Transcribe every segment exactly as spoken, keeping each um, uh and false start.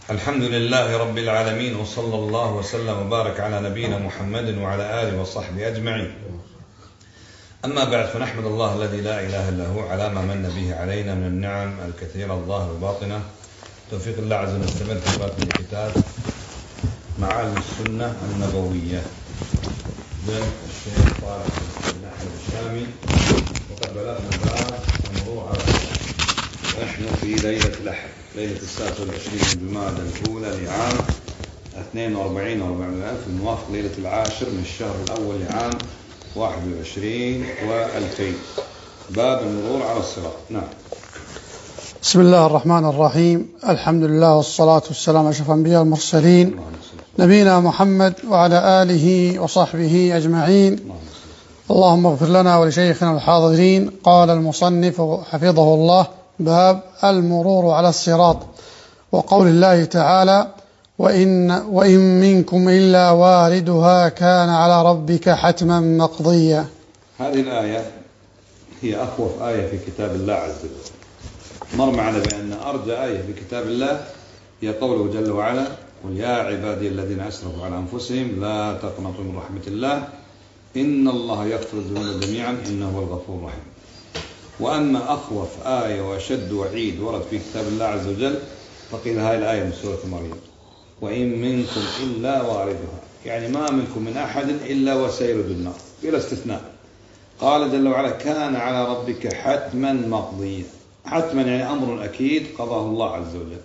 الحمد لله رب العالمين، وصلى الله وسلم وبارك على نبينا محمد وعلى آله وصحبه أجمعين. أما بعد، فنحمد الله الذي لا إله إلا هو على ما من به علينا من النعم الكثيرة الظاهرة والباطنة. توفيق الله عز وجل نستمر في قراءة الكتاب معالم السنة النبوية للشيخ طارق بن أحمد الشامي، وقد بلغنا باب الموضوع على نحن في ليلة الأحد، ليلة السادسة والعشرين من جمادى الأولى لعام اثنين وأربعين وأربعمائة ألف، الموافق ليلة العاشر من الشهر الأول لعام واحد وعشرين وألفين. باب المرور على الصراط. نعم. بسم الله الرحمن الرحيم. الحمد لله والصلاة والسلام على أشرف الأنبياء والمرسلين نبينا محمد وعلى آله وصحبه أجمعين. اللهم اغفر لنا ولشيخنا الحاضرين. قال المصنف حفظه الله: باب المرور على الصراط، وقول الله تعالى: وإن, وإن منكم إلا واردها كان على ربك حتما مقضيا. هذه الآية هي أخوف آية في كتاب الله عز وجل. مر معنا بأن أرجى آية في كتاب الله هي قوله جل وعلا: قل يا عبادي الذين أسرفوا على أنفسهم لا تقنطوا من رحمة الله إن الله يغفر الذنوب جميعا إنه هو الغفور الرحيم. وأما أخوف آية وأشد وعيد ورد في كتاب الله عز وجل فقيل هاي الآية من سورة مريم: وإن منكم إلا واردها، يعني ما منكم من أحد إلا وسيرد النار بلا استثناء. قال جل وعلا: كان على ربك حتما مقضيا. حتما يعني أمر أكيد قضاه الله عز وجل.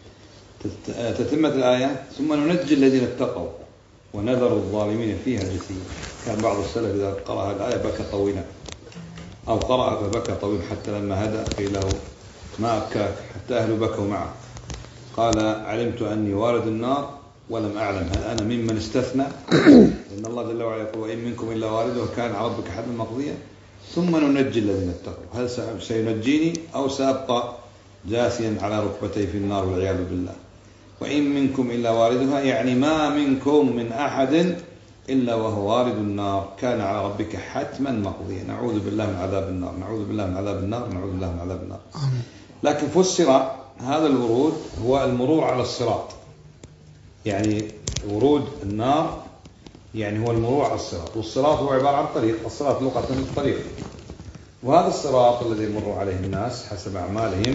تتمت الآية: ثم ننجي الذين اتقوا ونذر الظالمين فيها جثيا. كان بعض السلف إذا قرأ الآية بكى طويلا، أو قرأ فبكى طويل، حتى لما هدأ قيل له: ما أبكاك؟ حتى أهله بكوا معه. قال: علمت أني وارد النار ولم أعلم هل أنا ممن استثنى. إن الله جل وعلا يقول: وإن منكم إلا واردها كان على ربك حتما مقضيا ثم ننجي الذين اتقوا. هل سينجيني أو سأبقى جاثيا على ركبتي في النار والعياذ بالله؟ وإن منكم إلا واردها يعني ما منكم من أحد إلا وهو وارد النار كان على ربك حتما مقضيا. نعوذ بالله من عذاب النار، نعوذ بالله من عذاب النار، نعوذ بالله من عذاب النار. لكن فسر هذا الورود هو المرور على الصراط، يعني ورود النار يعني هو المرور على الصراط. والصراط هو عبارة عن طريق، الصراط لغة الطريق، وهذا الصراط الذي يمر عليه الناس حسب أعمالهم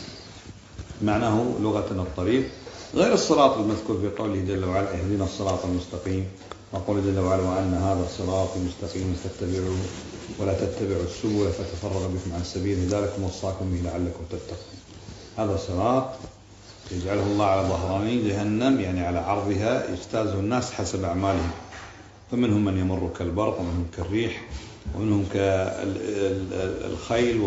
معناه لغة الطريق، غير الصراط المذكور في قوله جل وعلا: اهدنا الصراط المستقيم، وقول جل وعلا: وأن هذا صراطي مستقيم فاتبعوه ولا تتبعوا السبل فتفرق بكم عن سبيله ذلكم وصاكم به لعلكم تتقون. هذا صراط يجعله الله على ظهراني جهنم، يعني على عرضها يجتازه الناس حسب أعمالهم، فمنهم من يمر كالبرق، ومنهم كالريح، ومنهم كالخيل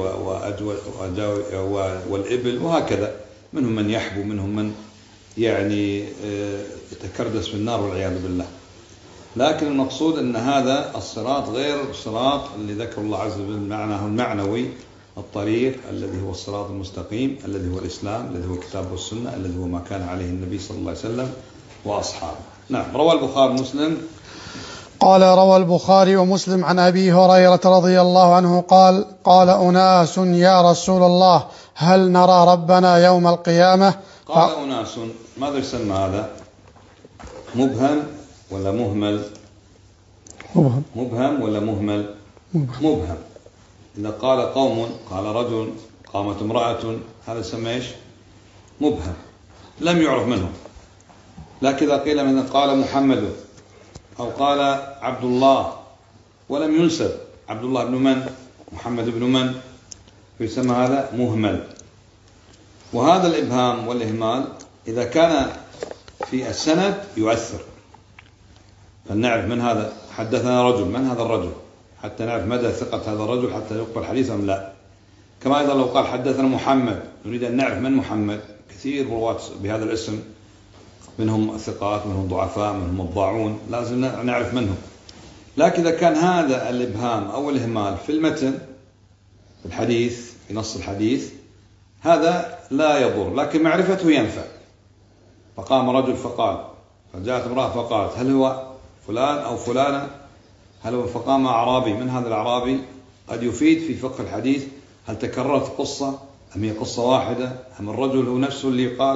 والإبل، وهكذا. منهم من يحبو، منهم من يعني يتكردس في النار والعياذ بالله. لكن المقصود أن هذا الصراط غير الصراط اللي ذكر الله عز وجل معناه المعنوي، الطريق الذي هو الصراط المستقيم، الذي هو الإسلام، الذي هو الكتاب والسنة، الذي هو ما كان عليه النبي صلى الله عليه وسلم وأصحابه. نعم. روى البخاري ومسلم. قال: روى البخاري ومسلم عن أبي هريرة رضي الله عنه قال: قال أناس: يا رسول الله هل نرى ربنا يوم القيامة؟ قال أناس، ماذا يسمى هذا؟ مبهم ولا مهمل؟ مبهم. مبهم ولا مهمل؟ مبهم. مبهم. إذا قال قوم، قال رجل، قامت امرأة، هذا يسمى ايش؟ مبهم، لم يعرف منهم. لكن إذا قيل من قال محمد أو قال عبد الله ولم ينسب عبد الله بن من، محمد بن من، فيسمى هذا مهمل. وهذا الإبهام والإهمال إذا كان في السند يؤثر، فلنعرف من هذا. حدثنا رجل، من هذا الرجل؟ حتى نعرف مدى ثقة هذا الرجل حتى يقبل حديثه أم لا. كما أيضا لو قال حدثنا محمد، نريد أن نعرف من محمد. كثير رواة بهذا الاسم، منهم ثقات، منهم ضعفاء، منهم الضاعون، لازم نعرف منهم. لكن إذا كان هذا الإبهام أو الإهمال في المتن، في الحديث، في نص الحديث، هذا لا يضر، لكن معرفته ينفع. فقام رجل فقال، فجاءت امرأة فقالت: هل هو فلان أو فلانة؟ هل هو؟ فقام أعرابي، من هذا الأعرابي؟ قد يفيد في فقه الحديث هل تكررت قصة أم هي قصة واحدة، أم الرجل هو نفسه اللي قال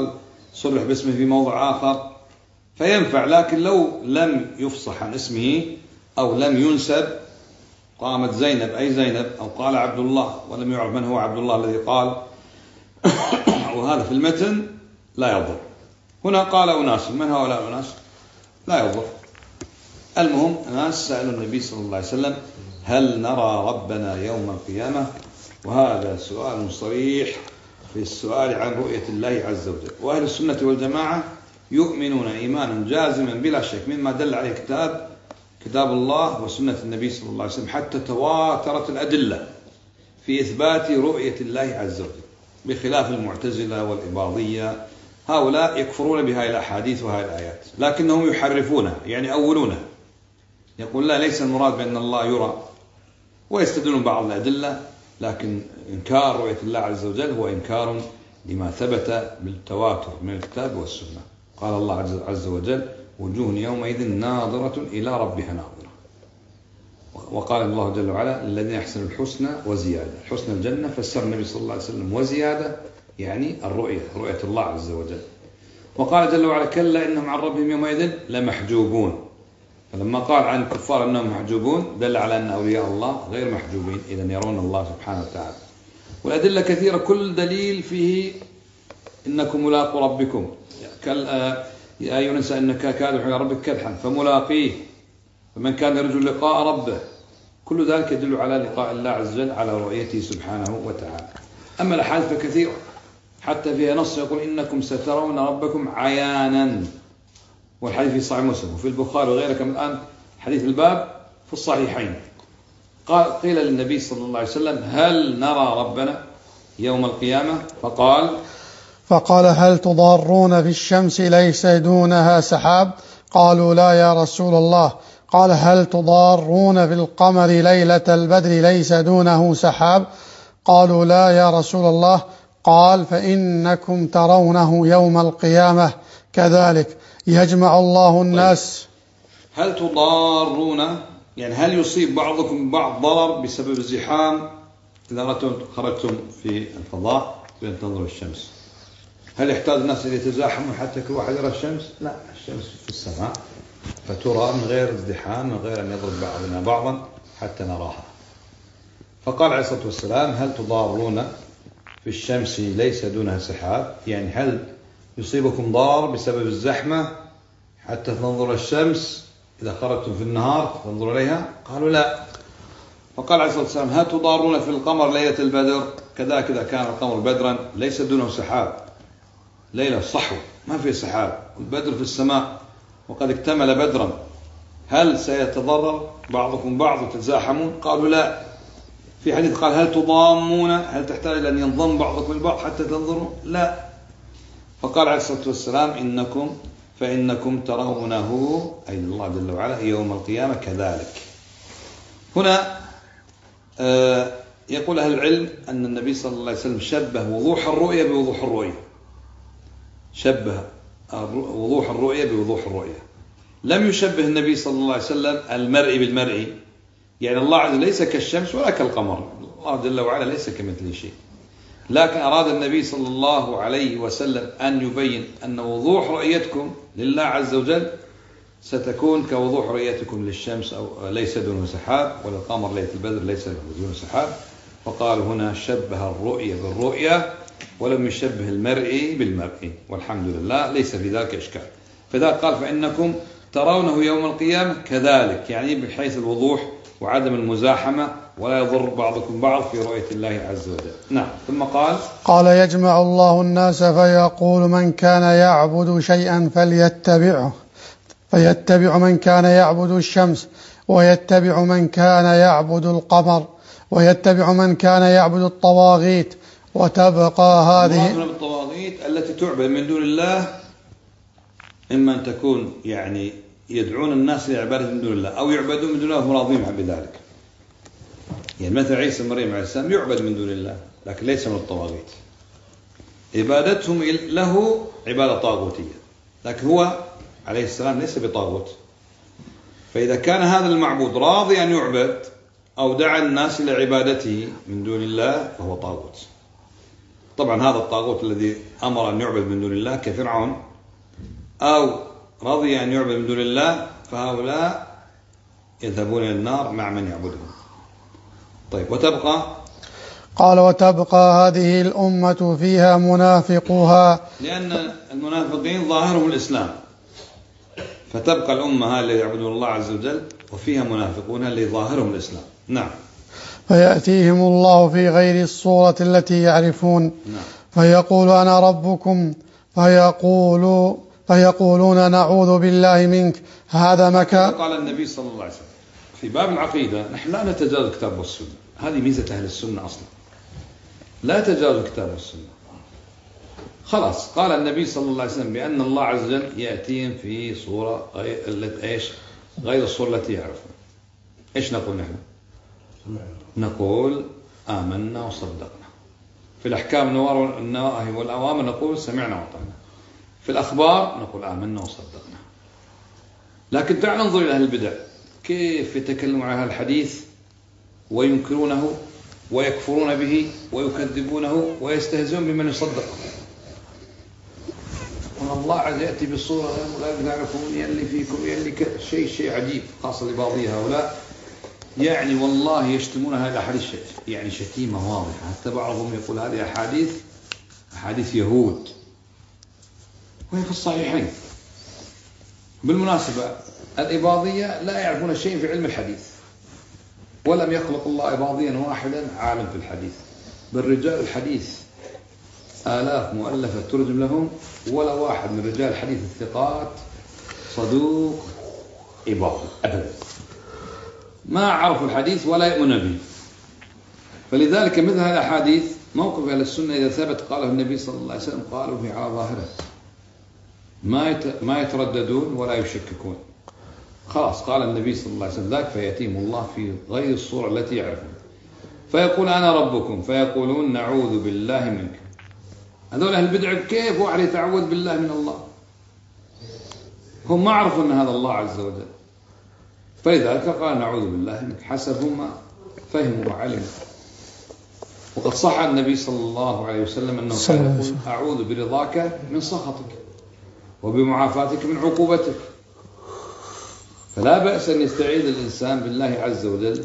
صرح باسمه في موضع آخر فينفع. لكن لو لم يفصح عن اسمه أو لم ينسب، قامت زينب أي زينب، أو قال عبد الله ولم يعرف من هو عبد الله الذي قال وهذا في المتن لا يضر. هنا قال أناس، من هؤلاء أناس؟ لا يضر. المهم ناس سألوا النبي صلى الله عليه وسلم هل نرى ربنا يوم القيامة؟ وهذا سؤال صريح في السؤال عن رؤية الله عز وجل. وأهل السنة والجماعة يؤمنون إيمانا جازما بلا شك مما دل عليه كتاب كتاب الله وسنة النبي صلى الله عليه وسلم، حتى تواترت الأدلة في إثبات رؤية الله عز وجل، بخلاف المعتزلة والإباضية. هؤلاء يكفرون بهذه الأحاديث وهذه الآيات، لكنهم يحرفونها يعني أولونها، يقول لا ليس المراد بأن الله يرى، ويستدلون بعض الأدلة، لكن إنكار رؤية الله عز وجل هو إنكار لما ثبت بالتواتر من الكتاب والسنة. قال الله عز وجل وجوه يومئذ ناظرة إلى ربها ناظرة. وقال الله جل وعلا الذين يحسنوا الحسنى وزيادة. حسن الجنة فسر النبي صلى الله عليه وسلم، وزيادة يعني الرؤية، رؤية الله عز وجل. وقال جل وعلا كلا إنهم عن ربهم يومئذ لمحجوبون. فلما قال عن الكفار أنهم محجوبون دل على أن أولياء الله غير محجوبين، إذن يرون الله سبحانه وتعالى. والأدلة كثيرة، كل دليل فيه إنكم ملاقوا ربكم، يا أيها الإنسان إنك كادح إلى ربك كدحا فملاقيه، فمن كان يرجو لقاء ربه، كل ذلك يدل على لقاء الله عز وجل، على رؤيته سبحانه وتعالى. أما الأحاديث فكثيرة، حتى فيها نص يقول إنكم سترون ربكم عيانا، والحديث في صحيح مسلم وفي البخاري وغيره. كما الآن حديث الباب في الصحيحين، قال قيل للنبي صلى الله عليه وسلم هل نرى ربنا يوم القيامة؟ فقال فقال هل تضارون في الشمس ليس دونها سحاب؟ قالوا لا يا رسول الله. قال هل تضارون في القمر ليلة البدر ليس دونه سحاب؟ قالوا لا يا رسول الله. قال فإنكم ترونه يوم القيامة كذلك يجمع الله الناس. هل تضارون يعني هل يصيب بعضكم بعض ضرر بسبب الزحام إذا خرجتم في الفضاء بين تنظر الشمس؟ هل يحتاج الناس أن يتزاحموا حتى كل واحد يرى الشمس؟ لا، الشمس في السماء فترى من غير ازدحام، من غير أن يضرب بعضنا بعضا حتى نراها. فقال عليه الصلاة والسلام هل تضارون في الشمس ليس دونها سحاب؟ يعني هل يصيبكم ضار بسبب الزحمة حتى تنظر الشمس إذا خرجتم في النهار تنظر إليها؟ قالوا لا. فقال عليه الصلاة والسلام هل تضارون في القمر ليلة البدر؟ كذا كذا كان القمر بدرا ليس دونه سحاب، ليلة صحو ما في سحاب، البدر في السماء وقد اكتمل بدرا، هل سيتضرر بعضكم بعض وتتزاحمون؟ قالوا لا. في حديث قال هل تضامون، هل تحتاج أن ينضم بعضكم البعض حتى تنظروا؟ لا. فقال عليه الصلاة والسلام إنكم فإنكم ترونه أي الله جل وعلا يوم القيامة كذلك. هنا آه يقول أهل العلم أن النبي صلى الله عليه وسلم شبه وضوح الرؤية بوضوح الرؤية، شبه وضوح الرؤية بوضوح الرؤية. لم يشبه النبي صلى الله عليه وسلم المرئي بالمرئي، يعني الله عز وجل ليس كالشمس ولا كالقمر، الله جل وعلا ليس كمثله شيء، لكن أراد النبي صلى الله عليه وسلم أن يبين أن وضوح رؤيتكم لله عز وجل ستكون كوضوح رؤيتكم للشمس أو ليس دونه سحاب، وللقمر ليلة البدر ليس دونه سحاب. فقال هنا شبه الرؤية بالرؤية ولم يشبه المرئي بالمرئي، والحمد لله ليس في ذلك إشكال. فذلك قال فإنكم ترونه يوم القيامة كذلك، يعني بحيث الوضوح وعدم المزاحمة ولا يضر بعضكم بعض في رؤية الله عز وجل. نعم. ثم قال قال يجمع الله الناس فيقول من كان يعبد شيئا فليتبعه، فيتبع من كان يعبد الشمس، ويتبع من كان يعبد القمر، ويتبع من كان يعبد الطواغيت، وتبقى هذه من الطواغيت التي تعبد من دون الله، إما أن تكون يعني يدعون الناس لعبادة من دون الله أو يعبدون من دون الله وهم راضين بذلك. يعني مثل عيسى مريم عليه السلام يعبد من دون الله لكن ليس من الطواغيت، عبادتهم له عبادة طاغوتية، لكن هو عليه السلام ليس بطاغوت. فإذا كان هذا المعبود راضي أن يعبد أو دعا الناس إلى عبادته من دون الله فهو طاغوت. طبعا هذا الطاغوت الذي أمر أن يعبد من دون الله كفرعون، أو رضي أن يعبد من دون الله، فهؤلاء يذهبون إلى النار مع من يعبدهم. طيب وتبقى، قال وتبقى هذه الأمة فيها منافقوها، لأن المنافقين ظاهرهم الإسلام، فتبقى الأمة هذه اللي يعبدون الله عز وجل وفيها منافقون اللي ظاهرهم الإسلام. نعم. فيأتيهم الله في غير الصورة التي يعرفون. نعم. فيقول أنا ربكم فيقول فيقولون نعوذ بالله منك. هذا مكان. قال النبي صلى الله عليه وسلم في باب العقيدة نحن لا نتجاوز الكتاب والسنة، هذه ميزة أهل السنة أصلا، لا تجاوز الكتاب والسنة. خلاص قال النبي صلى الله عليه وسلم بأن الله عز وجل يأتيهم في صورة غير ايش غير الصورة التي يعرفون. ايش نقول نحن؟ نقول آمنا وصدقنا. في الأحكام النواهي والأوامر نقول سمعنا وأطعنا. في الأخبار نقول آمنا وصدقنا. لكن تعال ننظر إلى أهل البدع كيف يتكلمون عن هذا الحديث وينكرونه ويكفرون به ويكذبونه ويستهزئون بمن يصدقه. وأن الله عز يأتي بالصورة لا يعرفون يلي فيكم يلي شيء شيء عجيب، خاصة لبعضي هؤلاء يعني والله يشتمون هذه الأحاديث يعني شتيمة واضحة، حتى بعضهم يقول هذه أحاديث أحاديث يهود وهي في الصحيحين. بالمناسبة الإباضية لا يعرفون شيء في علم الحديث، ولم يخلق الله إباضيا واحدا عالم في الحديث، بل رجال الحديث آلاف مؤلفة ترجم لهم، ولا واحد من رجال الحديث الثقات صدوق إباضي أبدا، ما عرفوا الحديث ولا يؤمنون به. فلذلك مثل هذه الأحاديث موقف أهل السنة إذا ثبت قاله النبي صلى الله عليه وسلم قالوا به على ظاهره، ما ما يترددون ولا يشككون. خلاص قال النبي صلى الله عليه وسلم ذاك فيأتيهم الله في غير الصورة التي يعرفون، فيقول أنا ربكم فيقولون نعوذ بالله منك. هذول أهل البدع كيف واحد يتعوذ بالله من الله؟ هم ما عرفوا أن هذا الله عز وجل، فلذلك قال نعوذ بالله منك حسب ما فهموا وعلموا. وقد صح النبي صلى الله عليه وسلم أنه كان يقول أعوذ برضاك من سخطك وبمعافاتك من عقوبتك. فلا بأس أن يستعيذ الإنسان بالله عز وجل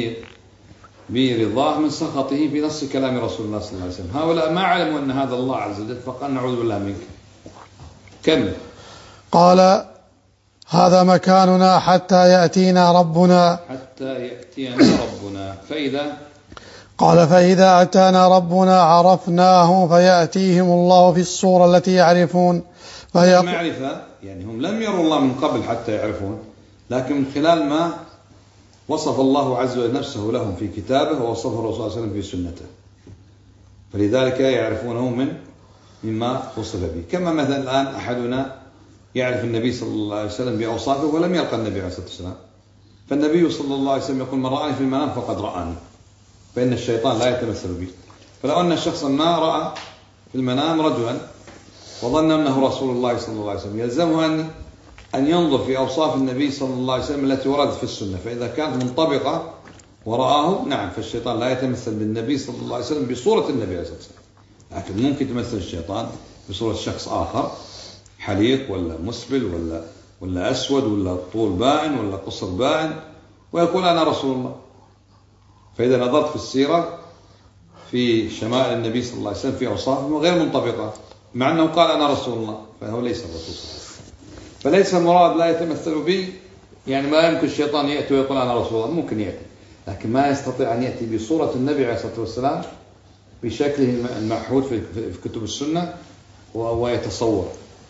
برضاه من سخطه بنص كلام رسول الله صلى الله عليه وسلم. هؤلاء ما علموا أن هذا الله عز وجل فقال نعوذ بالله منك. كمل. قال هذا مكاننا حتى يأتينا ربنا. حتى يأتينا ربنا. فإذا قال فإذا أتانا ربنا عرفناه فيأتيهم الله في الصورة التي يعرفون. فيق... معرفة يعني هم لم يروا الله من قبل حتى يعرفون، لكن من خلال ما وصف الله عز وجل نفسه لهم في كتابه ووصفه الرسول صلى الله عليه وسلم في سنته، فلذلك يعرفونه من مما وصف به. كما مثلا الآن أحدنا يعرف النبي صلى الله عليه وسلم بأوصافه ولم يلقى النبي عليه الصلاة والسلام، فالنبي صلى الله عليه وسلم يقول من رآني في المنام فقد رآني، فإن الشيطان لا يتمثل بي. فلو أن شخصا ما رأى في المنام رجلا وظن أنه رسول الله صلى الله عليه وسلم يلزمه أن أن ينظر في أوصاف النبي صلى الله عليه وسلم التي وردت في السنة، فإذا كانت منطبقة ورآه نعم فالشيطان لا يتمثل بالنبي صلى الله عليه وسلم بصورة النبي عليه الصلاة والسلام، لكن ممكن يتمثل الشيطان بصورة شخص آخر حليق ولا مسبل ولا ولا أسود ولا طول باين ولا قصر باين ويقول أنا رسول الله. فإذا نظرت في السيرة في شمائل النبي صلى الله عليه وسلم في أوصافه غير منطبقة مع أنه قال أنا رسول الله، فهو ليس الرسول صلى الله عليه وسلم. فليس المراد لا يتمثل بي يعني ما يمكن الشيطان يأتي ويقول أنا رسول الله، ممكن يأتي لكن ما يستطيع أن يأتي بصورة النبي عليه الصلاة والسلام بشكله المعهود في كتب السنة ويتصور.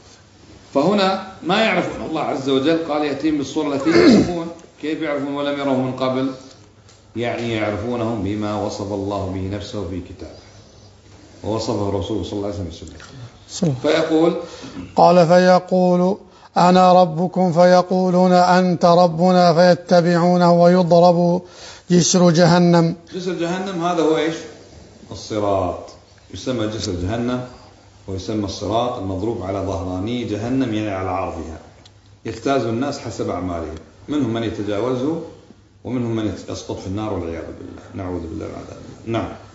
فهنا ما يعرفون الله عز وجل، قال يأتيهم بالصورة التي يعرفون. كيف يعرفون ولم يروه من قبل؟ يعني يعرفونهم بما وصف الله به نفسه في كتابه ووصفه الرسول صلى الله عليه وسلم في سنته. فيقول قال فيقول أنا ربكم فيقولون أنت ربنا فيتبعونه ويضرب جسر جهنم. جسر جهنم هذا هو إيش؟ الصراط، يسمى جسر جهنم ويسمى الصراط المضروب على ظهراني جهنم يعني على عرضها، يجتاز الناس حسب أعمالهم، منهم من يتجاوزه ومنهم من يسقط في النار والعياذ بالله، نعوذ بالله من عذاب. نعم.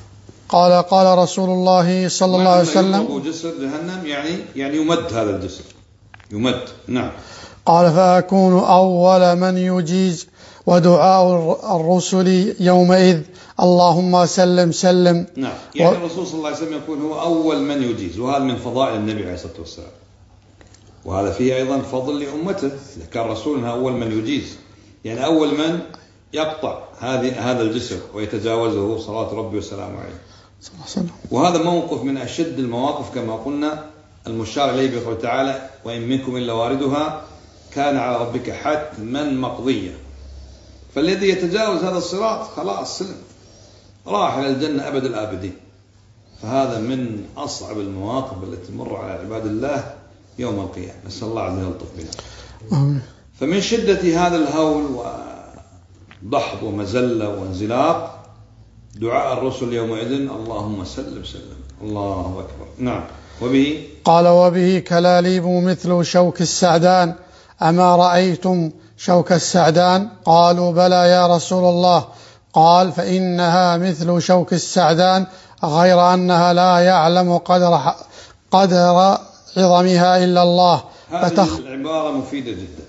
قال قال رسول الله صلى الله عليه وسلم يضرب جسر جهنم يعني يعني يمد هذا الجسر يمد. نعم. قال فأكون أول من يجيز ودعاء الرسل يومئذ اللهم سلم سلم. نعم. يعني و... الرسول صلى الله عليه وسلم يقول هو أول من يجيز، وهذا من فضائل النبي عليه الصلاة والسلام، وهذا فيه أيضا فضل لأمته. كان رسولنا أول من يجيز، يعني أول من يقطع هذه هذا الجسر ويتجاوزه صلوات ربي وسلامه عليه. وهذا موقف من أشد المواقف كما قلنا، المشار إليه بقوله تعالى وإن منكم إلا واردها كان على ربك حتما مقضيا. فالذي يتجاوز هذا الصراط خلاص سلم، راح إلى الجنة أبد الآبدين. فهذا من أصعب المواقف التي تمر على عباد الله يوم القيامة، نسأل الله عز وجل يلطف بنا. فمن شدة هذا الهول وضحض ومزلة وانزلاق دعاء الرسل يومئذ اللهم سلم سلم. الله أكبر. نعم. وبه قال وبه كلاليب مثل شوك السعدان أما رأيتم شوك السعدان؟ قالوا بلى يا رسول الله. قال فإنها مثل شوك السعدان غير أنها لا يعلم قدر قدر عظمها إلا الله. هذه فتخ... العبارة مفيدة جدا.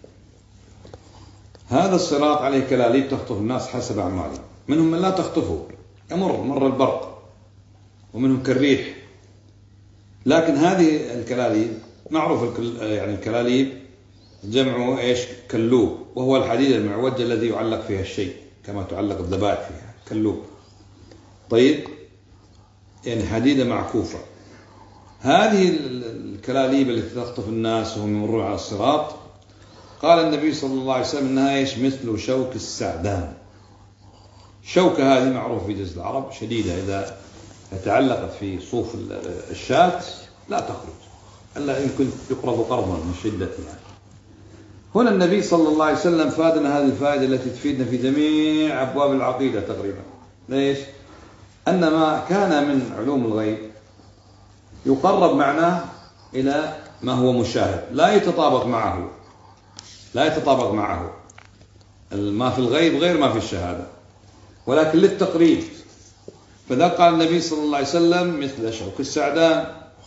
هذا الصراط عليه كلاليب تخطف الناس حسب أعمالهم، منهم من لا تخطفه يمر مر البرق، ومنهم كالريح. لكن هذه الكلاليب معروف الكل... يعني الكلاليب جمعه ايش؟ كلوب، وهو الحديد المعوج الذي يعلق فيها الشيء كما تعلق الذبائح فيها كلوب. طيب، يعني حديدة معكوفة. هذه الكلاليب التي تخطف الناس وهم يمرون على الصراط قال النبي صلى الله عليه وسلم انها ايش؟ مثل شوك السعدان. شوكة هذه معروف في جزيرة العرب شديدة، إذا تعلقت في صوف الشاة لا تخرج إلا يمكن يقرض قرضا من شدتها. هنا النبي صلى الله عليه وسلم فادنا هذه الفائدة التي تفيدنا في جميع أبواب العقيدة تقريبا. ليش؟ أن ما كان من علوم الغيب يقرب معناه إلى ما هو مشاهد، لا يتطابق معه لا يتطابق معه ما في الغيب غير ما في الشهادة، ولكن للتقريب. فذا قال النبي صلى الله عليه وسلم مثل شوك السعدان.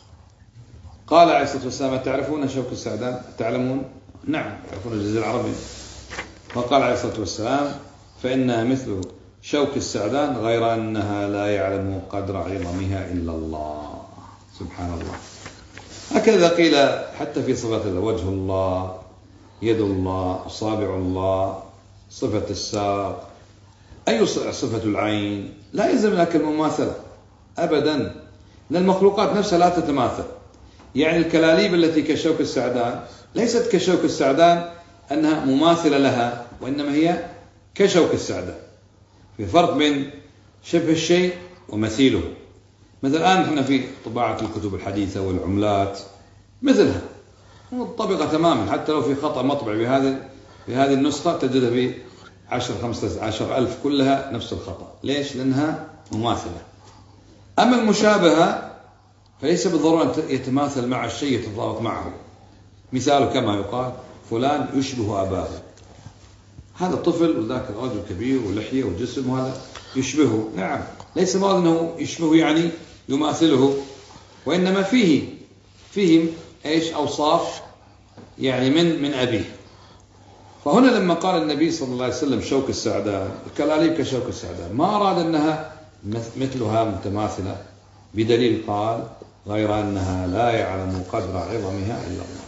قال عليه الصلاة والسلام تعرفون شوك السعدان؟ تعلمون؟ نعم تعرفون الجزيرة العربية. فقال عليه الصلاة والسلام فإنها مثل شوك السعدان غير أنها لا يعلم قدر عظمها إلا الله. سبحان الله. هكذا قيل حتى في صفات الله، وجه الله، يد الله، أصابع الله، صفة الساق، أي صفة العين. لا يلزم لك المماثلة أبدا، لأن المخلوقات نفسها لا تتماثل. يعني الكلاليب التي كشوك السعدان ليست كشوك السعدان أنها مماثلة لها، وإنما هي كشوك السعدان. في فرق بين شبه الشيء ومثيله. مثل الآن نحن في طباعة الكتب الحديثة والعملات مثلها مطبقة تماما، حتى لو في خطأ مطبع بهذه بهذه النسخة تجدها في عشر خمسة عشر ألف كلها نفس الخطأ. ليش؟ لأنها مماثلة. أما المشابهة فليس بالضرورة أن يتماثل مع الشيء يتطابق معه. مثاله كما يقال فلان يشبه أباه، هذا طفل وذاك رجل كبير ولحية وجسم وهذا يشبهه. نعم، ليس مراد أنه يشبهه يعني يماثله، وإنما فيه فيهم إيش؟ أوصاف يعني من من أبيه. فهنا لما قال النبي صلى الله عليه وسلم شوك السعدان، الكلاليب كشوك السعدان، ما أراد أنها مثلها متماثلة، بدليل قال غير أنها لا يعلم قدر عظمها إلا الله.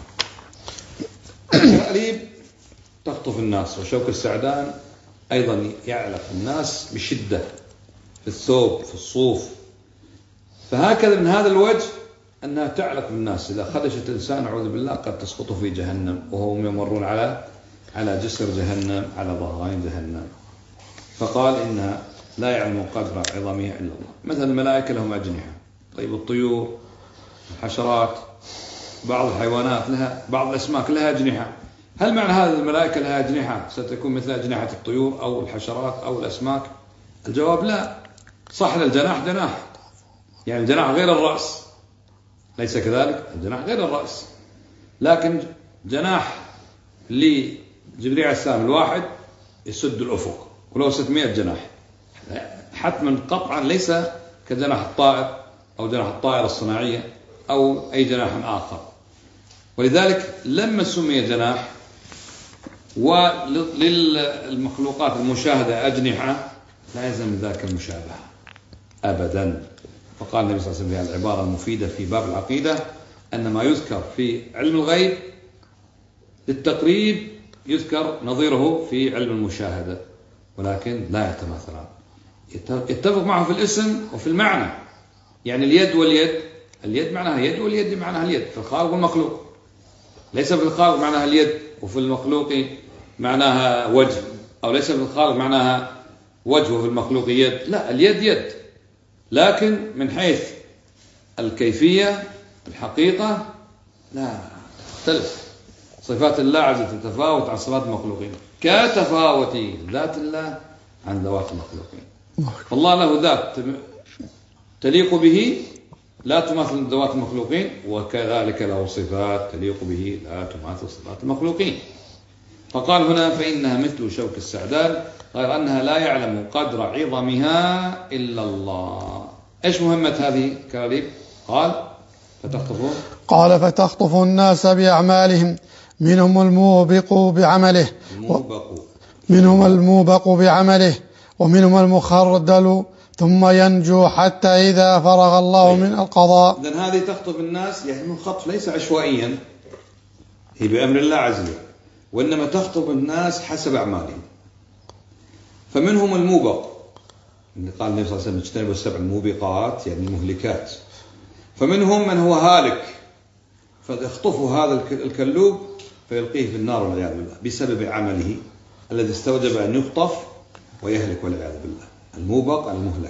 الكلاليب تخطف الناس، وشوك السعدان أيضا يعلق الناس بشدة في الثوب في الصوف. فهكذا من هذا الوجه أنها تعلق بالناس، إذا خدشت الإنسان أعوذ بالله قد تسقط في جهنم وهم يمرون على على جسر جهنم على ظهرين جهنم. فقال إنها لا يعلم قدر عظمها إلا الله. مثلا الملائكة لهم أجنحة، طيب الطيور، الحشرات، بعض الحيوانات لها، بعض الأسماك لها أجنحة. هل معنى هذا الملائكة لها أجنحة ستكون مثل أجنحة الطيور أو الحشرات أو الأسماك؟ الجواب لا. صح، الجناح جناح، يعني الجناح غير الرأس، ليس كذلك؟ الجناح غير الرأس، لكن جناح لجبريل عليه السلام الواحد يسد الأفق، ولو ستمائة جناح حتما قطعا ليس كجناح الطائر أو جناح الطائرة الصناعية أو أي جناح آخر. ولذلك لما سمي جناح وللمخلوقات المشاهدة أجنحة لا يلزم من ذلك المشابهة أبدا. فقال النبي صلى الله عليه وسلم في العبارة المفيدة في باب العقيدة أن ما يذكر في علم الغيب للتقريب يذكر نظيره في علم المشاهدة، ولكن لا يتماثلان، يتفق معه في الاسم وفي المعنى. يعني اليد واليد، اليد معناها يد واليد معناها اليد في الخالق والمخلوق، ليس في الخالق معناها اليد وفي المخلوق معناها وجه، أو ليس في الخالق معناها وجه وفي المخلوق يد، لا، اليد يد، لكن من حيث الكيفية الحقيقة لا تختلف. صفات الله عز وجل تتفاوت عن صفات المخلوقين كتفاوت ذات الله عن ذوات المخلوقين. الله له ذات تليق به لا تماثل ذوات المخلوقين، وكذلك له صفات تليق به لا تماثل صفات المخلوقين. فقال هنا فإنها مثل شوك السعدان، غير أنها لا يعلم قدر عظمها إلا الله. إيش مهمة هذه الكراليب؟ قال فتخطفون قال فتخطف الناس بأعمالهم، منهم الموبق بعمله الموبق منهم الموبق بعمله ومنهم المخردل، ثم ينجو حتى إذا فرغ الله طيب. من القضاء. إذن هذه تخطف الناس، يعني الخطف ليس عشوائيا، هي بأمر الله عز وجل، وإنما تخطف الناس حسب أعمالهم. فمنهم الموبق، قال النبي صلى الله عليه وسلم اجتنبوا السبع الموبقات يعني المهلكات. فمنهم من هو هالك، فيخطفه هذا الكلوب فيلقيه في النار والعياذ بالله بسبب عمله الذي استوجب أن يخطف ويهلك والعياذ بالله، الموبق المهلك.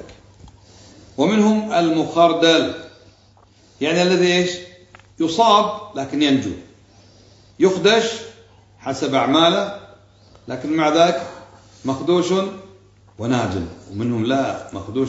ومنهم المخردل، يعني الذي ايش؟ يصاب لكن ينجو، يخدش حسب أعماله لكن مع ذلك مخدوش وناجل. ومنهم لا، مخدوش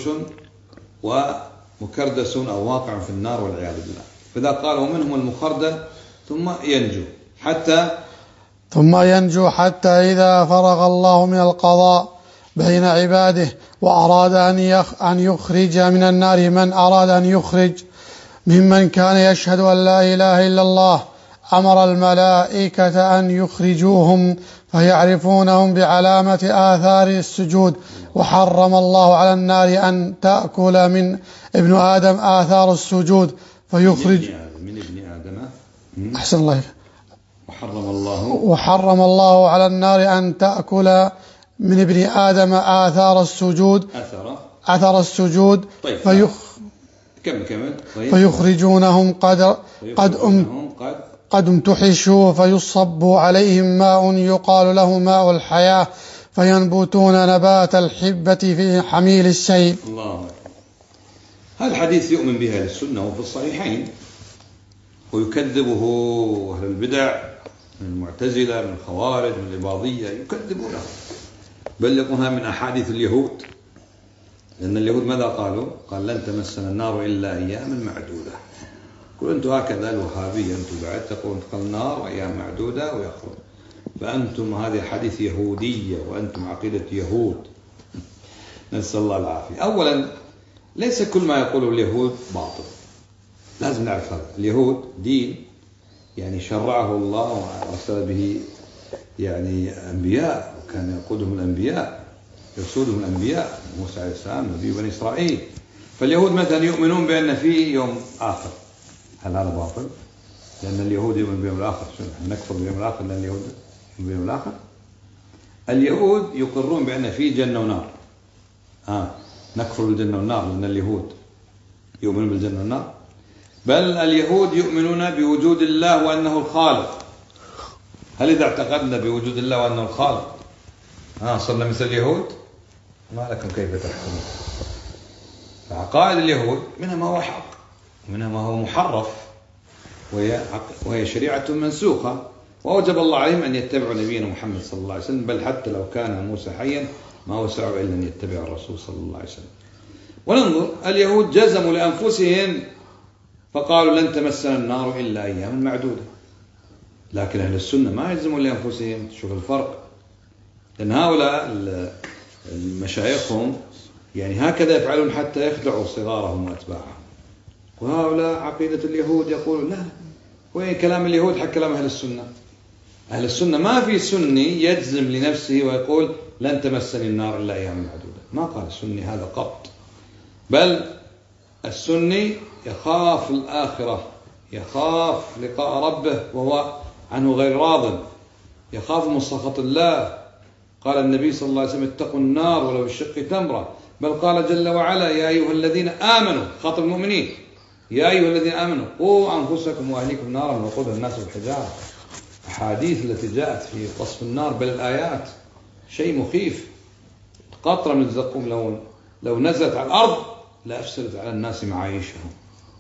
ومكردس أو واقع في النار والعياذ بالله. فإذا قال ومنهم المخردل ثم ينجو حتى ثم ينجو حتى إذا فرغ الله من القضاء بين عباده وأراد أن يخرج من النار من أراد أن يخرج ممن كان يشهد أن لا إله إلا الله، أمر الملائكة أن يخرجوهم فيعرفونهم بعلامة آثار السجود. وحرم الله على النار أن تأكل من ابن آدم آثار السجود فيخرج من ابن آدم. أحسن الله. وحرم الله وحرم الله على النار أن تأكل من ابن آدم آثار السجود أثر أثر السجود. طيب. فيخ كمل كمل. طيب. فيخرجونهم قد قد أم قد امتحشوا فيصب عليهم ماء يقال له ماء الحياة فينبتون نبات الحبة في حميل السيل. الله. هذا الحديث يؤمن بها السنة وفي الصحيحين، ويكذبه أهل البدع من المعتزلة من الخوارج من الإباضية، يكذبونه بل يقولها من أحاديث اليهود. لأن اليهود ماذا قالوا؟ قال لن تمسنا النار إلا أياما معدودة. قل أنتم هكذا الوهابية، أنتم بعد تقولون تقل النار أيام معدودة ويخرج، فأنتم هذه حديث يهودية وأنتم عقيدة يهود، نسأل الله العافية. أولا ليس كل ما يقوله اليهود باطل، لازم نعرف هذا. اليهود دين يعني شرعه الله وأرسل به يعني أنبياء، وكان يقودهم الأنبياء يرسلهم الأنبياء، موسى عليه السلام نبي بني إسرائيل. فاليهود مثلا يؤمنون بأن فيه يوم آخر، هل هذا باطل؟ لأن اليهود يؤمن باليوم الآخر، نكفر باليوم الآخر لأن اليهود يؤمن باليوم الآخر. اليهود يقرون بأن فيه جنة ونار، آه نكفر بالجنة والنار لأن اليهود يؤمنون بالجنة والنار. بل اليهود يؤمنون بوجود الله وأنه الخالق. هل إذا اعتقدنا بوجود الله وأنه الخالق آه صرنا مثل اليهود؟ ما لكم كيف تحكمون. فعقائد اليهود منها ما هو حق ومنها ما هو محرف، وهي, وهي شريعة منسوخة، وأوجب الله عليهم أن يتبعوا نبينا محمد صلى الله عليه وسلم، بل حتى لو كان موسى حيا ما وسعوا إلا أن يتبعوا الرسول صلى الله عليه وسلم. وننظر اليهود جزموا لأنفسهم فقالوا لن تمسنا النار إلا أيام معدودة، لكن أهل السنة ما يجزموا لأنفسهم. تشوف الفرق، لأن هؤلاء مشايخهم يعني هكذا يفعلون حتى يخدعوا صغارهم وأتباعهم. وهؤلاء عقيدة اليهود يقولون لا، وين كلام اليهود حق كلام أهل السنة؟ أهل السنة ما في سني يجزم لنفسه ويقول لن تمسني النار إلا أيام معدودة، ما قال السني هذا قط، بل السني يخاف الآخرة، يخاف لقاء ربه وهو عنه غير راض، يخاف من سخط الله. قال النبي صلى الله عليه وسلم اتقوا النار ولو بالشق تمرة، بل قال جل وعلا يا أيها الذين آمنوا، خاطب المؤمنين، يا أيها الذين آمنوا قوا أنفسكم وأهليكم نارا وقودها الناس والحجارة. أحاديث التي جاءت في وصف النار بل الآيات شيء مخيف. قطرة من الزقوم لو لو نزلت على الأرض لأفسدت على الناس معايشهم.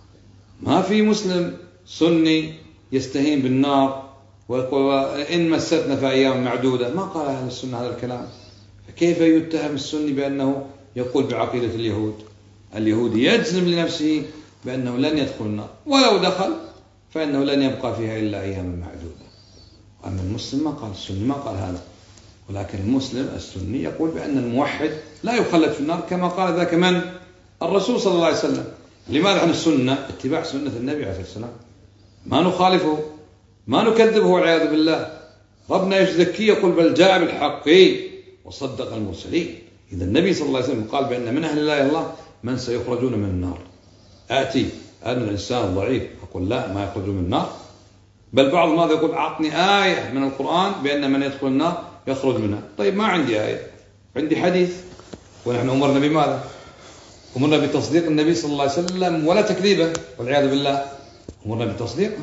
ما في مسلم سني يستهين بالنار ويقول إن مستنا في أيام معدودة، ما قال أهل السنة هذا الكلام. فكيف يتهم السني بأنه يقول بعقيدة اليهود؟ اليهودي يجزم لنفسه بأنه لن يدخل النار، ولو دخل فإنه لن يبقى فيها إلا أيام معدودة. أما المسلم ما قال، السني ما قال هذا، ولكن المسلم السني يقول بأن الموحد لا يخلد في النار كما قال ذاك من؟ الرسول صلى الله عليه وسلم. لماذا؟ عن السنة، اتباع سنة النبي عليه الصلاة والسلام، ما نخالفه، ما نكذبه والعياذ بالله. ربنا يزكي يقول بل جاء بالحق وصدق المرسلين. إذا النبي صلى الله عليه وسلم قال بأن من أهل لا الله من سيخرجون من النار. آتي أنا الإنسان ضعيف أقول لا ما يخرجون من النار، بل بعض ماذا يقول أعطني آية من القرآن بأن من يدخل النار يخرج منها. طيب ما عندي آية، عندي حديث، ونحن أمرنا بماذا؟ أمرنا بتصديق النبي صلى الله عليه وسلم ولا تكذيبه والعياذ بالله، أمرنا بتصديقه.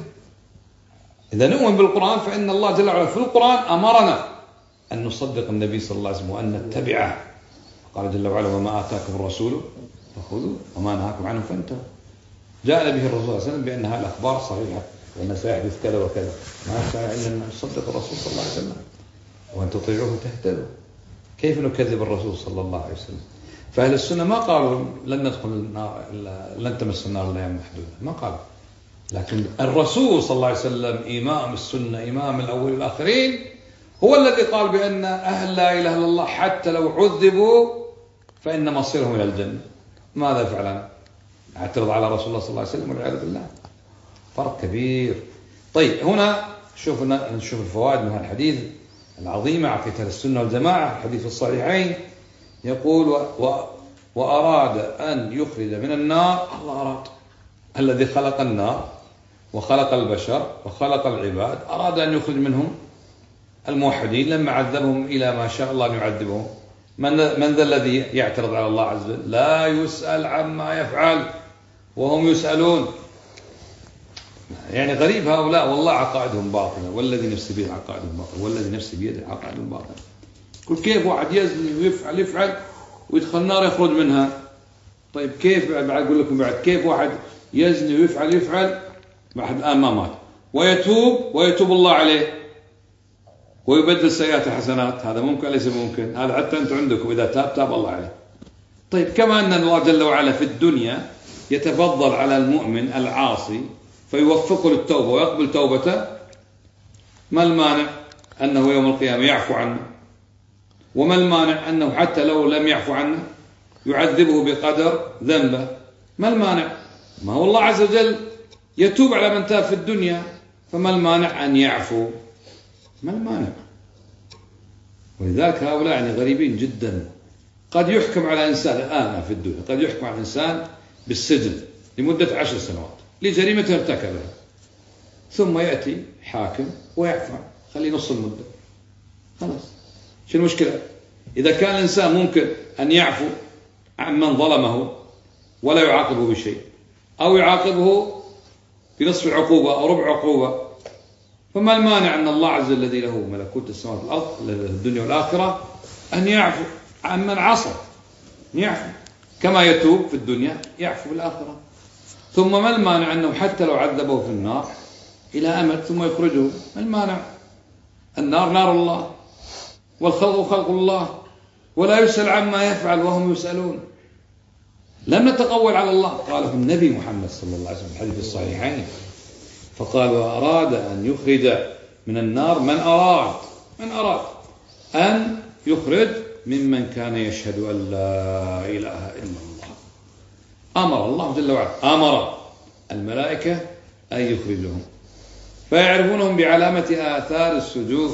إذا نؤمن بالقرآن فإن الله جل وعلا في القرآن أمرنا أن نصدق النبي صلى الله عليه وسلم وأن نتبعه. قال جل وعلا وما آتاكم الرسول فخذوه وما نهاكم عنه فانتهوا. جاء به الرسول صلى الله عليه وسلم بأنها الأخبار صحيحة وأن سيحدث كذا وكذا، ما يستطيع إلا أن نصدق الرسول صلى الله عليه وسلم وأن تطيعوه تهتدوا. كيف نكذب الرسول صلى الله عليه وسلم؟ فأهل السنة ما قالوا لن ندخل النار لن تمس النار إلا أيام محدودة، ما قالوا. لكن الرسول صلى الله عليه وسلم إمام السنة، إمام الأول والآخرين، هو الذي قال بأن أهل لا إله إلا الله حتى لو عذبوا فإن مصيرهم إلى الجنة. ماذا فعلنا؟ اعترض على رسول الله صلى الله عليه وسلم والعياذ بالله. فرق كبير. طيب هنا شوف نشوف الفوائد من هذا الحديث العظيمة عقيدة السنة والجماعة. حديث الصحيحين يقول و... و... وأراد أن يخرج من النار، الله أراد، الذي خلق النار وخلق البشر وخلق العباد أراد أن يخرج منهم الموحدين لما عذبهم إلى ما شاء الله أن يعذبهم. من, من ذا الذي يعترض على الله عز وجل؟ لا يسأل عما يفعل وهم يسألون. يعني غريب هؤلاء، والله عقائدهم باطلة، والذي نفسي بيده عقائدهم باطلة، والذي نفسي بيده عقائدهم باطلة. كل كيف واحد يزني ويفعل يفعل ويدخل النار يخرج منها؟ طيب كيف بعد أقول لكم بعد كيف واحد يزني ويفعل يفعل بعد الآن ما مات ويتوب ويتوب الله عليه ويبدل سيئات حسنات؟ هذا ممكن ليس ممكن؟ هذا حتى أنتم عندكم إذا تاب تاب الله عليه. طيب كما أن الله جل وعلا في الدنيا يتفضل على المؤمن العاصي فيوفقه للتوبة ويقبل توبته، ما المانع أنه يوم القيامة يعفو عنه؟ وما المانع أنه حتى لو لم يعفو عنه يعذبه بقدر ذنبه؟ ما المانع؟ ما هو الله عز وجل يتوب على من تاب في الدنيا، فما المانع أن يعفو؟ ما المانع؟ ولذلك هؤلاء يعني غريبين جدا. قد يحكم على إنسان الآن في الدنيا، قد يحكم على إنسان بالسجن لمدة عشر سنوات لجريمة ارتكبها، ثم يأتي حاكم ويعفو، خليه نص المدة، خلاص. شو المشكلة؟ إذا كان الإنسان ممكن أن يعفو عن من ظلمه ولا يعاقبه بشيء، أو يعاقبه بنصف العقوبة أو ربع عقوبة، فما المانع أن الله عز وجل الذي له ملكوت السماوات والأرض الدنيا والآخرة أن يعفو عن من عصى، يعفو كما يتوب في الدنيا يعفو في الآخرة. ثم ما المانع أنه حتى لو عذبه في النار إلى أمد ثم يخرجه؟ ما المانع؟ النار نار الله والخلق خلق الله، ولا يسأل عما يفعل وهم يسألون. لم نتقول على الله، قاله النبي محمد صلى الله عليه وسلم في الحديث الصحيحين، فقال وأراد أن يخرج من النار من أراد من أراد أن يخرج ممن كان يشهد أن لا إله إلا الله. أمر الله جل وعلا أمر الملائكة أن يخرجهم، فيعرفونهم بعلامة آثار السجود،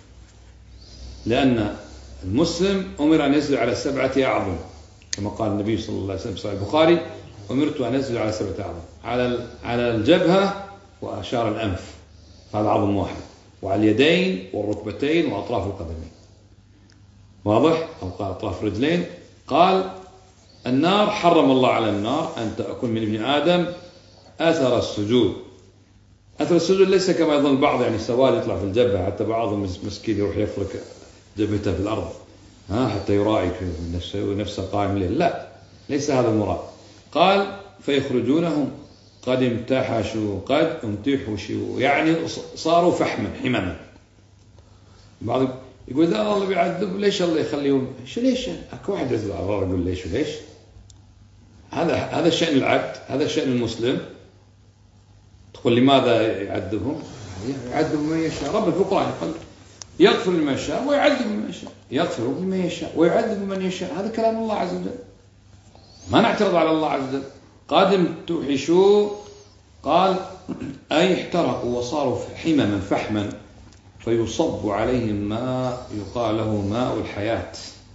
لأن المسلم أمر أن يسجد على سبعة أعظم كما قال النبي صلى الله عليه وسلم في صحيح البخاري: أمرت أن أسجد على سبعة أعظم، على على الجبهة وأشار الأنف، هذا عظم واحد، وعلى اليدين والركبتين وأطراف القدمين، واضح؟ أو قال أطراف الرجلين. قال النار حرم الله على النار أن تأكل من ابن آدم أثر السجود. أثر السجود ليس كما يظن البعض يعني سواد يطلع في الجبهة، حتى بعضهم مسكين يروح يفرك جبهته في الأرض ها حتى يرائي نفسه نفسه قائم الليل، لا، ليس هذا المراد. قال فيخرجونهم قد امتحشوا قد امتحشوا، يعني صاروا فحما حمما. بعض يقول لا الله بيعذب، ليش الله يخليهم؟ شو ليش؟ اكو واحد يعذب الله يقول ليش وليش؟ هذا هذا شأن العبد، هذا شأن المسلم. تقول لماذا يعذبهم؟ يعذب من يشاء. رب الفقراء يقول يغفر لمن يشاء ويعذب من يشاء، يغفر لمن يشاء ويعذب من يشاء، هذا كلام الله عز وجل، ما نعترض على الله عز وجل. قد امتحشوا قال أي احترقوا وصاروا حمما فحما، فيصب عليهم ماء يقال له ماء الحياة،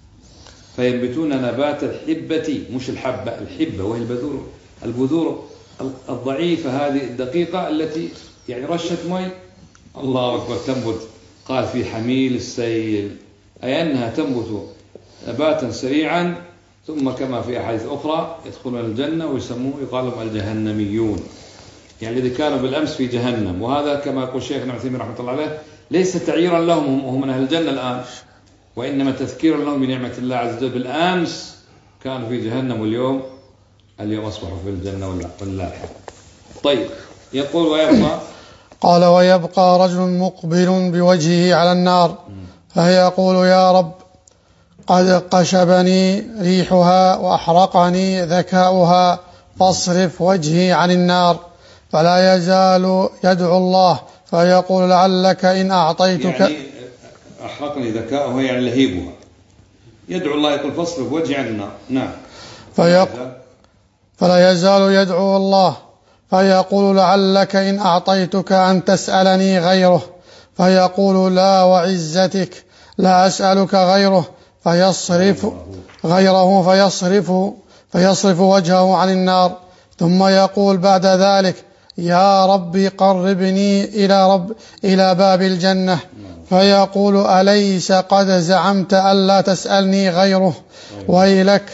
فينبتون نبات الحبة، مش الحبة، الحبة وهي البذور، البذور الضعيفة هذه الدقيقة التي يعني رشة مي الله أكبر تنبت. قال في حميل السيل، أي أنها تنبت نباتا سريعا، ثم كما في أحاديث أخرى يدخلون الجنة ويسموه يقال لهم الجهنميون، يعني الذي كانوا بالأمس في جهنم. وهذا كما يقول شيخنا عثيمين رحمة الله عليه ليس تعييرا لهم وهم من أهل الجنة الآن، وإنما تذكيرا لهم بنعمة الله عز وجل، بالأمس كانوا في جهنم واليوم اليوم أصبحوا في الجنة والله الحمد. طيب يقول ويبقى قال ويبقى رجل مقبل بوجهه على النار فيقول يا رب قد قشبني ريحها وأحرقني ذكاؤها فاصرف وجهي عن النار، فلا يزال يدعو الله فيقول لعلك إن أعطيتك، يعني أحرقني ذكاؤها يعني لهيبها، يدعو الله يقول فاصرف وجهي عن النار. نعم. فيقول فلا يزال يدعو الله فيقول لعلك إن أعطيتك أن تسألني غيره، فيقول لا وعزتك لا أسألك غيره، فيصرف غيره فيصرف فيصرف وجهه عن النار. ثم يقول بعد ذلك يا ربي قربني إلى رب إلى باب الجنة، فيقول أليس قد زعمت ألا تسألني غيره ويلك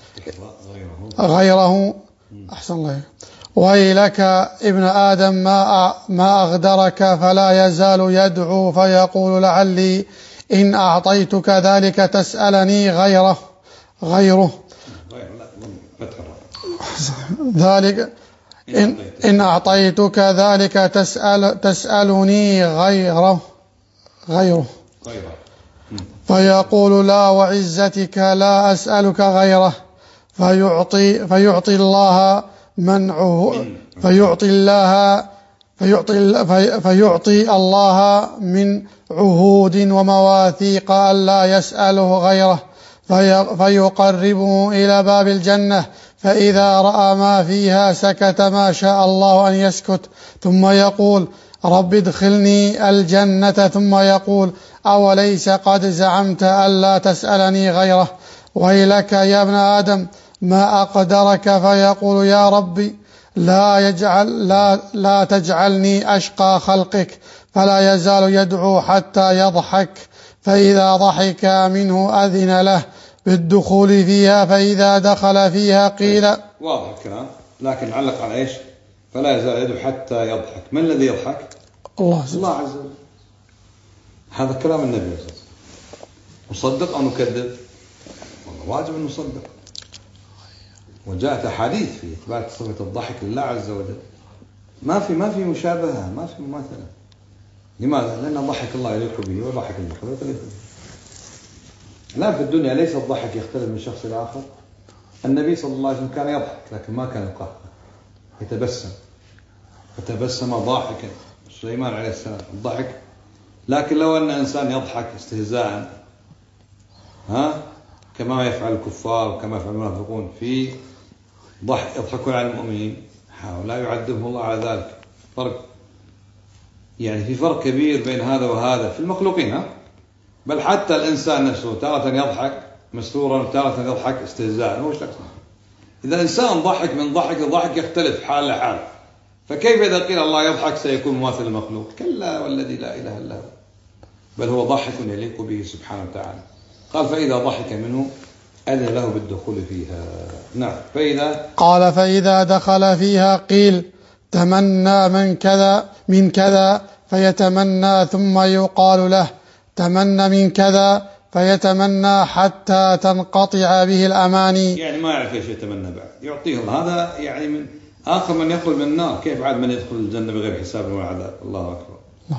غيره أحسن الله ويلك ابن آدم ما ما أغدرك، فلا يزال يدعو فيقول لعلي إن أعطيتك ذلك تسألني غيره غيره ذلك إن, إن أعطيتك ذلك تسأل تسألني غيره غيره فيقول لا وعزتك لا أسألك غيره، فيعطي فيعطي الله منعه فيعطي الله فيعطي فيعطي الله من عهود ومواثيق ألا يسأله غيره، في فيقربه إلى باب الجنة، فإذا رأى ما فيها سكت ما شاء الله أن يسكت، ثم يقول رب ادخلني الجنة، ثم يقول أوليس قد زعمت ألا تسألني غيره، ويلك يا ابن آدم ما أقدرك، فيقول يا ربي لا يجعل لا لا تجعلني أشقى خلقك، فلا يزال يدعو حتى يضحك، فإذا ضحك منه أذن له بالدخول فيها، فإذا دخل فيها قيل واضح الكلام، لكن علق على إيش؟ فلا يزال يدعو حتى يضحك. من الذي يضحك؟ الله, الله عز وجل. هذا كلام النبي صلى الله عليه وسلم. نصدق أو نكذب؟ والله واجب أن نصدق، وجاءت أحاديث في إثبات صفة الضحك لله عز وجل، ما في ما في مشابهة، ما في مماثلة. لماذا؟ لأن ضحك الله يليق به وضحك المخلوق يليق به. الآن في الدنيا ليس الضحك يختلف من شخص إلى آخر. النبي صلى الله عليه وسلم كان يضحك لكن ما كان يقهقه، يتبسم، فتبسم ضاحكا. سليمان عليه السلام الضحك. لكن لو أن إنسان يضحك استهزاء ها كما يفعل الكفار وكما يفعل المنافقون في ضحك يضحكون على المؤمنين، هؤلاء يعذبهم الله على ذلك. فرق يعني في فرق كبير بين هذا وهذا في المخلوقين، ها؟ بل حتى الإنسان نفسه تارة يضحك مسرورا وتارة يضحك استهزاء. هو شخص إذا الإنسان ضحك من ضحك لضحك يختلف حال لحال، فكيف إذا قيل الله يضحك سيكون مماثل المخلوق؟ كلا والذي لا إله إلا هو، بل هو ضحك يليق به سبحانه وتعالى. قال فإذا ضحك منه أذن له بالدخول فيها. نعم. فإذا قال فإذا دخل فيها قيل تمنى من كذا من كذا فيتمنى، ثم يقال له تمنى من كذا فيتمنى حتى تنقطع به الأماني. يعني ما يعرف ايش يتمنى بعد، يعطيه الله. هذا يعني من آخر من يخرج من النار، كيف عاد من يدخل الجنة بغير حساب ولا عذاب؟ الله أكبر.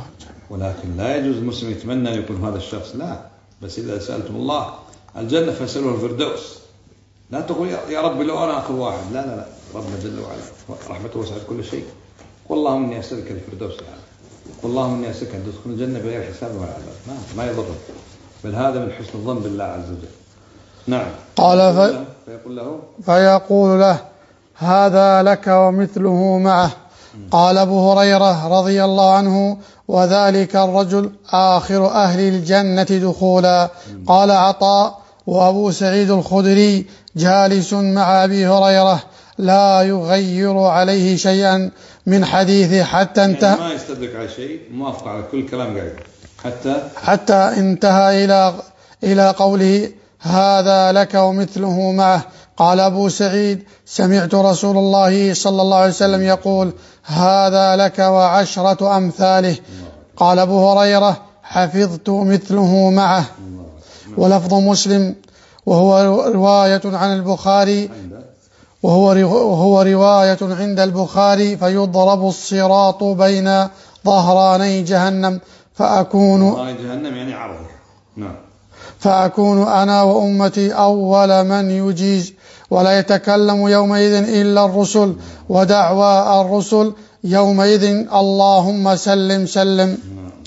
ولكن لا يجوز المسلم يتمنى أن يكون هذا الشخص، لا. بس إذا سألتم الله الجنة فاسألوه الفردوس، لا تقول يا رب لو أنا آخر واحد، لا لا لا، ربنا جل وعلا رحمته وسعت كل شيء. والله إني أسألك الفردوس يعني، والله إني أسألك أن تدخل الجنة بغير حساب ولا عذاب. ما ما يضرك، بل هذا من حسن الظن بالله عز وجل. نعم. قال في فيقول له فيقول له هذا لك ومثله معه. قال أبو هريرة رضي الله عنه وذلك الرجل آخر أهل الجنة دخولا. قال عطاء وأبو سعيد الخدري جالس مع أبي هريرة لا يغير عليه شيئا من حديثه حتى انتهى، يعني ما يستدرك على شيء، موافق على كل كلام قاعد حتى حتى انتهى إلى إلى قوله هذا لك ومثله معه. قال أبو سعيد سمعت رسول الله صلى الله عليه وسلم يقول هذا لك وعشرة أمثاله. قال أبو هريرة حفظت مثله معه. ولفظ مسلم وهو رواية عن البخاري وهو وهو رواية عند البخاري فيضرب الصراط بين ظهراني جهنم فأكون جهنم يعني عرضه. نعم. فأكون أنا وأمتي أول من يجيز ولا يتكلم يومئذ إلا الرسل ودعوى الرسل يومئذ اللهم سلم سلم.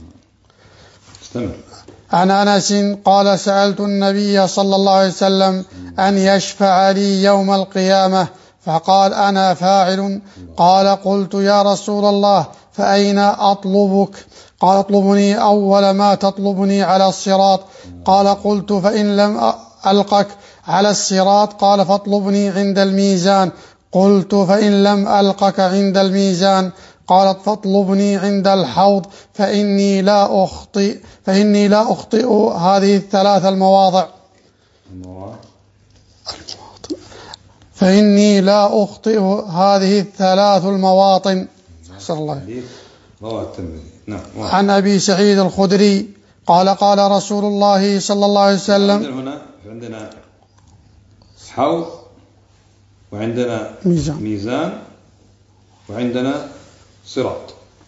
استمر. عن أنس قال سألت النبي صلى الله عليه وسلم أن يشفع لي يوم القيامة فقال أنا فاعل. قال قلت يا رسول الله فأين أطلبك؟ قال اطلبني أول ما تطلبني على الصراط. قال قلت فإن لم ألقك على الصراط؟ قال فاطلبني عند الميزان. قلت فإن لم ألقك عند الميزان؟ قالت فاطلبني عند الحوض فإني لا أخطئ فإني لا أخطئ هذه الثلاث المواضع فإني لا أخطئ هذه الثلاث المواطن. أحسن الله. نعم. عن أبي سعيد الخدري قال قال رسول الله صلى الله عليه وسلم هنا عندنا حوض وعندنا ميزان, ميزان وعندنا صراط،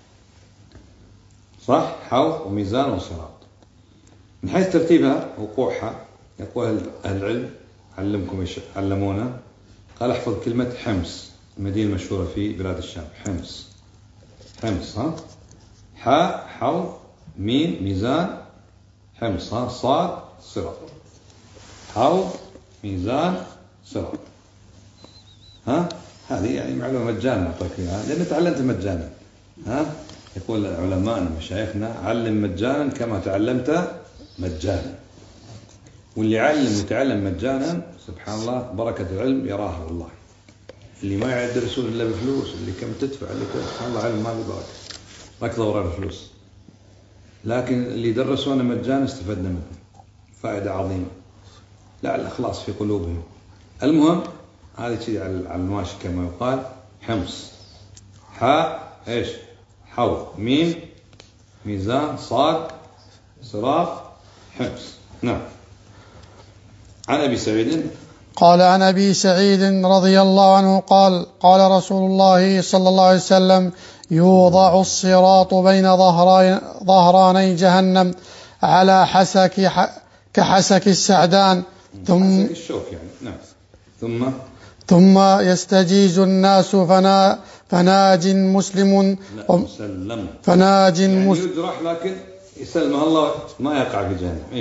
صح؟ حوض وميزان وصراط. من حيث ترتيبها وقوعها يقول أهل العلم علمكم علمونا، قال احفظ كلمة حمص، المدينة المشهورة في بلاد الشام، حمص. حمص، ها؟ حاء حوض ميم ميزان حمص، ها؟ صاد صراط. حوض ميزان صراط، ها؟ هذه يعني معلومة مجانا أعطيك إياها لأن تعلمت مجانا، ها؟ يقول علماءنا مشايخنا علم مجانا كما تعلمت مجانا. واللي يعلم ويتعلم مجانا سبحان الله بركة العلم يراها والله. اللي ما يدرسون إلا بفلوس، اللي كم تدفع اللي سبحان الله علم ما له بركة، ركضوا وراء الفلوس. لكن اللي درسونا مجانا استفدنا منه فائدة عظيمة، لا الإخلاص في قلوبهم. المهم هذا شيء على الماشي كما يقال. حمص، حاء ايش حوض ميم ميزان صاد صراط حمص. نعم. عن أبي سعيد قال عن أبي سعيد رضي الله عنه قال قال رسول الله صلى الله عليه وسلم يوضع الصراط بين ظهراني جهنم على حسك كحسك السعدان ثم الشوك يعني. نعم. ثم ثم يستجيز الناس فنا فناج مسلم مسلم فناج يعني مسلم يجرح لكن يسلمه الله ما يقع في جهنم. إيه؟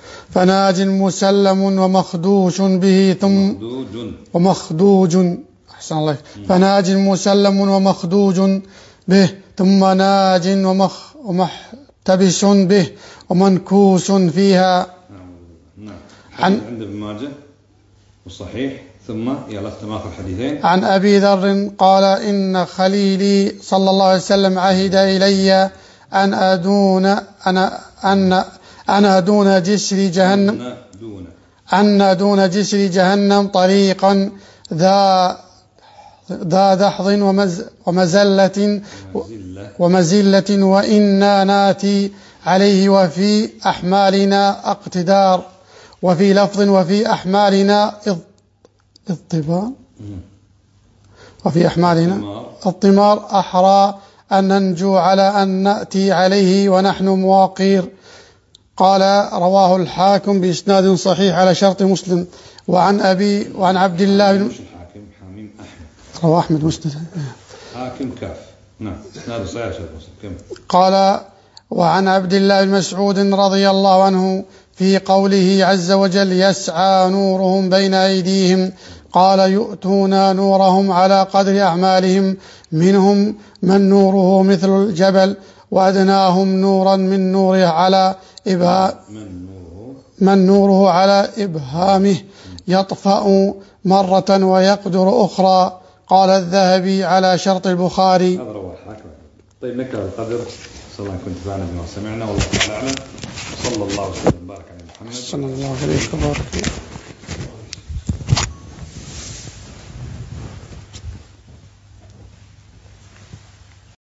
فناج مسلم ومخدوش به ثم مخدوج ومخدوج أحسن الله فناج مسلم ومخدوج به ثم ناج ومخ ومحتبس به ومنكوس فيها. نعم. عن عند ابن ماجه والصحيح. ثم يلا اختم آخر حديثين. عن أبي ذر قال إن خليلي صلى الله عليه وسلم عهد إلي أن أدون أنا أن أنا دون جسر جهنم دون أن دون جسر جهنم طريقا ذا ذا دحض ومز ومزلة ومزلة وإنا ناتي عليه وفي أحمالنا اقتدار وفي لفظ وفي أحمالنا اضطبار وفي أحمالنا الطمار أحرى أن ننجو على أن نأتي عليه ونحن مواقير. قال رواه الحاكم بإسناد صحيح على شرط مسلم. وعن أبي وعن عبد الله بن الحاكم حميم أحمد رواه أحمد مسند حاكم كاف. نعم إسناد صحيح على شرط مسلم. قال وعن عبد الله بن مسعود رضي الله عنه في قوله عز وجل يسعى نورهم بين أيديهم قال يؤتون نورهم على قدر أعمالهم منهم من نوره مثل الجبل وأدناهم نورا من نوره على إبهام من نوره على إبهامه يطفأ مرة ويقدر أخرى. قال الذهبي على شرط البخاري. هذا رواه الحاكم. طيب نكتب القدر. صلى الله كنت فعلا بما سمعنا والله تعالى أعلم. صلى الله وسلم وبارك على محمد صلى الله عليه وبارك.